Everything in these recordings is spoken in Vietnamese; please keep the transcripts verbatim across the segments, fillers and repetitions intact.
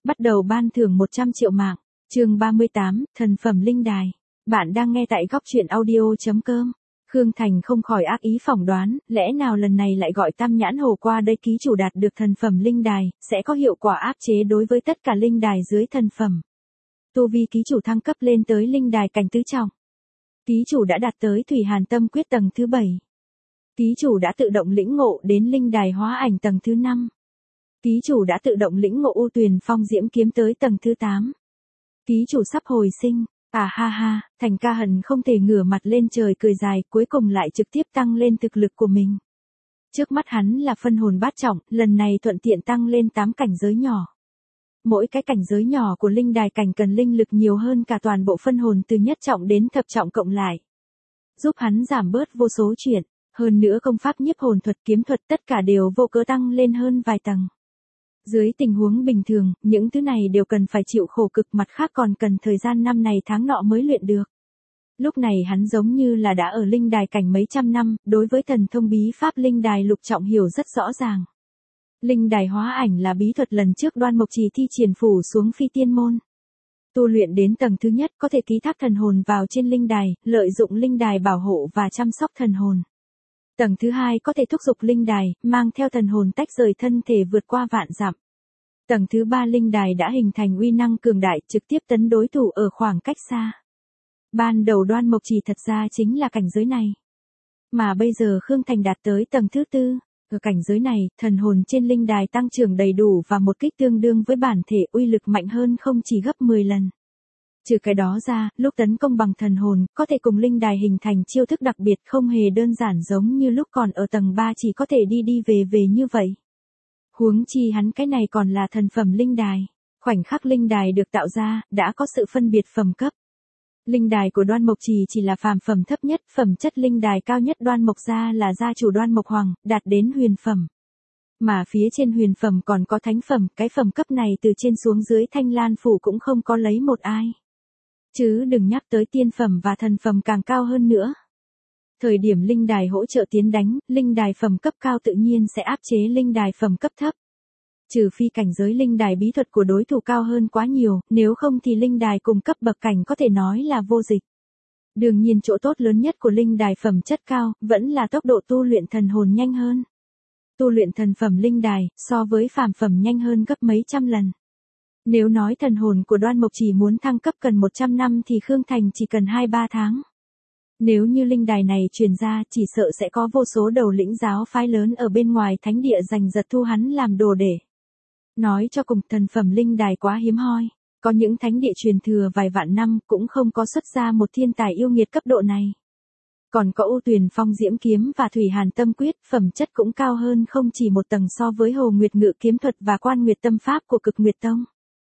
Bắt đầu ban thưởng một trăm triệu mạng. Chương ba mươi tám, thần phẩm linh đài. Bạn đang nghe tại góc truyện audio chấm com. Khương Thành không khỏi ác ý phỏng đoán, lẽ nào lần này lại gọi Tam Nhãn Hồ qua đây ký chủ đạt được thần phẩm linh đài, sẽ có hiệu quả áp chế đối với tất cả linh đài dưới thần phẩm. Tu vi ký chủ thăng cấp lên tới linh đài cảnh tứ trọng. Ký chủ đã đạt tới Thủy Hàn Tâm Quyết tầng thứ bảy. Ký chủ đã tự động lĩnh ngộ đến linh đài hóa ảnh tầng thứ năm. Ký chủ đã tự động lĩnh ngộ U Tuyền Phong Diễm Kiếm tới tầng thứ tám. Ký chủ sắp hồi sinh. À ha ha, Thành ca hận không thể ngửa mặt lên trời cười dài, cuối cùng lại trực tiếp tăng lên thực lực của mình. Trước mắt hắn là phân hồn bát trọng, lần này thuận tiện tăng lên tám cảnh giới nhỏ. Mỗi cái cảnh giới nhỏ của linh đài cảnh cần linh lực nhiều hơn cả toàn bộ phân hồn từ nhất trọng đến thập trọng cộng lại. Giúp hắn giảm bớt vô số chuyện, hơn nữa công pháp nhiếp hồn thuật kiếm thuật tất cả đều vô cớ tăng lên hơn vài tầng. Dưới tình huống bình thường, những thứ này đều cần phải chịu khổ cực, mặt khác còn cần thời gian năm này tháng nọ mới luyện được. Lúc này hắn giống như là đã ở linh đài cảnh mấy trăm năm, đối với thần thông bí pháp linh đài lục trọng hiểu rất rõ ràng. Linh đài hóa ảnh là bí thuật lần trước Đoan Mộc Trì thi triển phủ xuống phi tiên môn. Tu luyện đến tầng thứ nhất có thể ký thác thần hồn vào trên linh đài, lợi dụng linh đài bảo hộ và chăm sóc thần hồn. Tầng thứ hai có thể thúc giục linh đài, mang theo thần hồn tách rời thân thể vượt qua vạn dặm. Tầng thứ ba linh đài đã hình thành uy năng cường đại, trực tiếp tấn đối thủ ở khoảng cách xa. Ban đầu Đoan Mộc Trì thật ra chính là cảnh giới này. Mà bây giờ Khương Thành đạt tới tầng thứ tư. Ở cảnh giới này, thần hồn trên linh đài tăng trưởng đầy đủ và một kích tương đương với bản thể, uy lực mạnh hơn không chỉ gấp mười lần. Trừ cái đó ra, lúc tấn công bằng thần hồn, có thể cùng linh đài hình thành chiêu thức đặc biệt, không hề đơn giản giống như lúc còn ở tầng ba chỉ có thể đi đi về về như vậy. Huống chi hắn cái này còn là thần phẩm linh đài. Khoảnh khắc linh đài được tạo ra, đã có sự phân biệt phẩm cấp. Linh đài của Đoan Mộc Trì chỉ là phàm phẩm thấp nhất, phẩm chất linh đài cao nhất Đoan Mộc gia là gia chủ Đoan Mộc Hoàng, đạt đến huyền phẩm. Mà phía trên huyền phẩm còn có thánh phẩm, cái phẩm cấp này từ trên xuống dưới Thanh Lan phủ cũng không có lấy một ai. Chứ đừng nhắc tới tiên phẩm và thần phẩm càng cao hơn nữa. Thời điểm linh đài hỗ trợ tiến đánh, linh đài phẩm cấp cao tự nhiên sẽ áp chế linh đài phẩm cấp thấp. Trừ phi cảnh giới linh đài bí thuật của đối thủ cao hơn quá nhiều, nếu không thì linh đài cùng cấp bậc cảnh có thể nói là vô dịch. Đương nhiên chỗ tốt lớn nhất của linh đài phẩm chất cao, vẫn là tốc độ tu luyện thần hồn nhanh hơn. Tu luyện thần phẩm linh đài, so với phàm phẩm nhanh hơn gấp mấy trăm lần. Nếu nói thần hồn của Đoan Mộc Trì muốn thăng cấp cần một trăm năm thì Khương Thành chỉ cần hai ba tháng. Nếu như linh đài này truyền ra, chỉ sợ sẽ có vô số đầu lĩnh giáo phái lớn ở bên ngoài thánh địa giành giật thu hắn làm đồ để. Nói cho cùng, thần phẩm linh đài quá hiếm hoi, có những thánh địa truyền thừa vài vạn năm cũng không có xuất ra một thiên tài yêu nghiệt cấp độ này. Còn có U Tuyền Phong Diễm Kiếm và Thủy Hàn Tâm Quyết, phẩm chất cũng cao hơn không chỉ một tầng so với Hồ Nguyệt Ngự Kiếm Thuật và Quan Nguyệt Tâm Pháp của Cực Nguyệt Tông.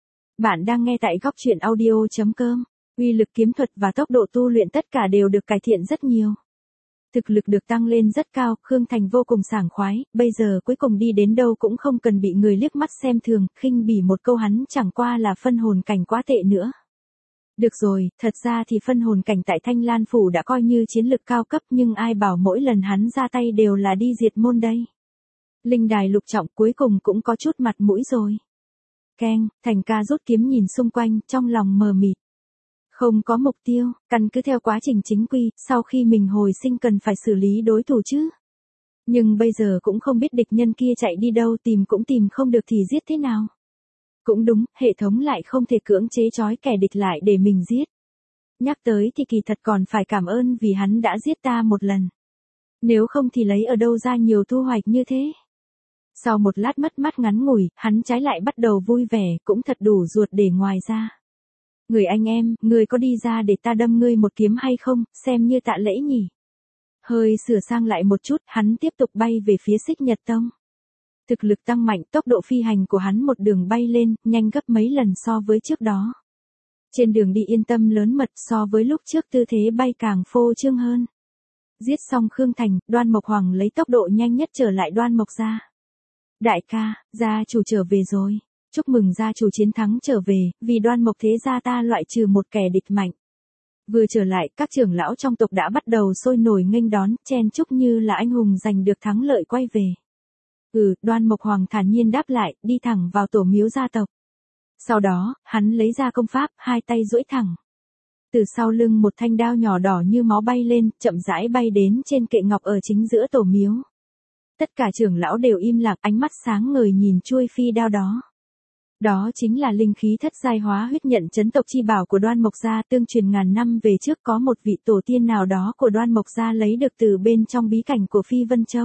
Bạn đang nghe tại góc truyện audio chấm com. Uy lực kiếm thuật và tốc độ tu luyện tất cả đều được cải thiện rất nhiều. Thực lực được tăng lên rất cao, Khương Thành vô cùng sảng khoái, bây giờ cuối cùng đi đến đâu cũng không cần bị người liếc mắt xem thường, khinh bỉ một câu hắn chẳng qua là phân hồn cảnh quá tệ nữa. Được rồi, thật ra thì phân hồn cảnh tại Thanh Lan Phủ đã coi như chiến lực cao cấp, nhưng ai bảo mỗi lần hắn ra tay đều là đi diệt môn đây. Linh đài lục trọng cuối cùng cũng có chút mặt mũi rồi. Keng, Thành ca rút kiếm nhìn xung quanh, trong lòng mờ mịt. Không có mục tiêu, căn cứ theo quá trình chính quy, sau khi mình hồi sinh cần phải xử lý đối thủ chứ. Nhưng bây giờ cũng không biết địch nhân kia chạy đi đâu, tìm cũng tìm không được thì giết thế nào. Cũng đúng, hệ thống lại không thể cưỡng chế trói kẻ địch lại để mình giết. Nhắc tới thì kỳ thật còn phải cảm ơn vì hắn đã giết ta một lần. Nếu không thì lấy ở đâu ra nhiều thu hoạch như thế. Sau một lát mất mát ngắn ngủi, hắn trái lại bắt đầu vui vẻ, cũng thật đủ ruột để ngoài ra. Người anh em, người có đi ra để ta đâm ngươi một kiếm hay không, xem như tạ lễ nhỉ. Hơi sửa sang lại một chút, hắn tiếp tục bay về phía Xích Nhật Tông. Thực lực tăng mạnh, tốc độ phi hành của hắn một đường bay lên, nhanh gấp mấy lần so với trước đó. Trên đường đi yên tâm lớn mật, so với lúc trước tư thế bay càng phô trương hơn. Giết xong Khương Thành, Đoan Mộc Hoàng lấy tốc độ nhanh nhất trở lại Đoan Mộc gia. Đại ca, gia chủ trở về rồi. Chúc mừng gia chủ chiến thắng trở về, vì Đoan Mộc thế gia ta loại trừ một kẻ địch mạnh. Vừa trở lại, các trưởng lão trong tộc đã bắt đầu sôi nổi nghênh đón, chen chúc như là anh hùng giành được thắng lợi quay về. Ừ, Đoan Mộc Hoàng thản nhiên đáp lại, đi thẳng vào tổ miếu gia tộc. Sau đó, hắn lấy ra công pháp, hai tay duỗi thẳng. Từ sau lưng một thanh đao nhỏ đỏ như máu bay lên, chậm rãi bay đến trên kệ ngọc ở chính giữa tổ miếu. Tất cả trưởng lão đều im lặng, ánh mắt sáng ngời nhìn chuôi phi đao đó. Đó chính là linh khí thất giai hóa huyết nhận chấn tộc chi bảo của Đoan Mộc gia, tương truyền ngàn năm về trước có một vị tổ tiên nào đó của Đoan Mộc gia lấy được từ bên trong bí cảnh của Phi Vân Châu.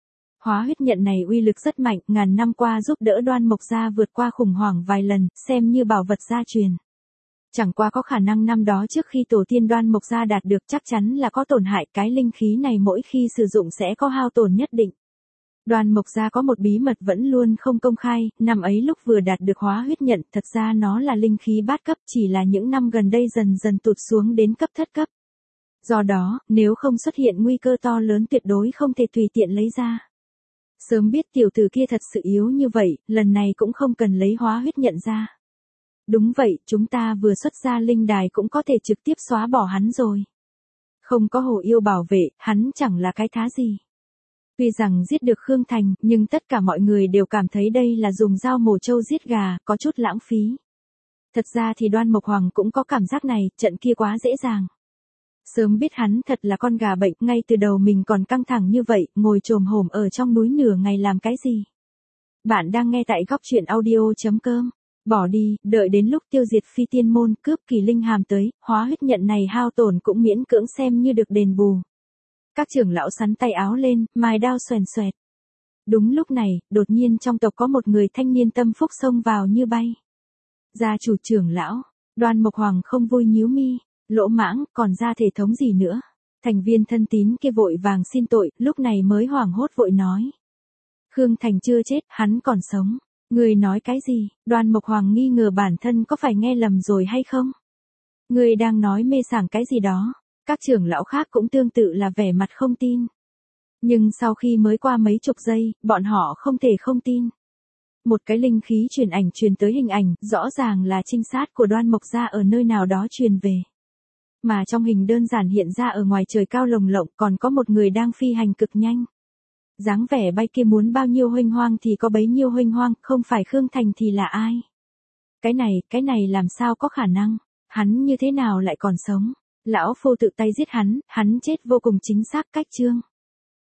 Hóa huyết nhận này uy lực rất mạnh, ngàn năm qua giúp đỡ Đoan Mộc gia vượt qua khủng hoảng vài lần, xem như bảo vật gia truyền. Chẳng qua có khả năng năm đó trước khi tổ tiên Đoan Mộc gia đạt được chắc chắn là có tổn hại, cái linh khí này mỗi khi sử dụng sẽ có hao tổn nhất định. Đoan Mộc gia có một bí mật vẫn luôn không công khai, năm ấy lúc vừa đạt được hóa huyết nhận, thật ra nó là linh khí bát cấp, chỉ là những năm gần đây dần dần tụt xuống đến cấp thất cấp. Do đó, nếu không xuất hiện nguy cơ to lớn tuyệt đối không thể tùy tiện lấy ra. Sớm biết tiểu tử kia thật sự yếu như vậy, lần này cũng không cần lấy hóa huyết nhận ra. Đúng vậy, chúng ta vừa xuất ra linh đài cũng có thể trực tiếp xóa bỏ hắn rồi. Không có hồ yêu bảo vệ, hắn chẳng là cái thá gì. Tuy rằng giết được Khương Thành, nhưng tất cả mọi người đều cảm thấy đây là dùng dao mổ trâu giết gà, có chút lãng phí. Thật ra thì Đoan Mộc Hoàng cũng có cảm giác này, trận kia quá dễ dàng. Sớm biết hắn thật là con gà bệnh, ngay từ đầu mình còn căng thẳng như vậy, ngồi chồm hổm ở trong núi nửa ngày làm cái gì. Bạn đang nghe tại góc truyện audio.com. Bỏ đi, đợi đến lúc tiêu diệt phi tiên môn, cướp kỳ linh hàm tới, hóa huyết nhận này hao tổn cũng miễn cưỡng xem như được đền bù. Các trưởng lão sắn tay áo lên, mài đao xoèn xoẹt. Đúng lúc này, đột nhiên trong tộc có một người thanh niên tâm phúc xông vào như bay. Gia chủ trưởng lão, Đoan Mộc Hoàng không vui nhíu mi, lỗ mãng, còn ra thể thống gì nữa. Thành viên thân tín kia vội vàng xin tội, lúc này mới hoảng hốt vội nói. Khương Thành chưa chết, hắn còn sống. Người nói cái gì? Đoan Mộc Hoàng nghi ngờ bản thân có phải nghe lầm rồi hay không? Người đang nói mê sảng cái gì đó? Các trưởng lão khác cũng tương tự là vẻ mặt không tin. Nhưng sau khi mới qua mấy chục giây, bọn họ không thể không tin. Một cái linh khí truyền ảnh truyền tới hình ảnh, rõ ràng là trinh sát của Đoan Mộc gia ở nơi nào đó truyền về. Mà trong hình đơn giản hiện ra ở ngoài trời cao lồng lộng còn có một người đang phi hành cực nhanh. Dáng vẻ bay kia muốn bao nhiêu huênh hoang thì có bấy nhiêu huênh hoang, không phải Khương Thành thì là ai? Cái này, cái này làm sao có khả năng? Hắn như thế nào lại còn sống? Lão phu tự tay giết hắn, hắn chết vô cùng chính xác cách chương.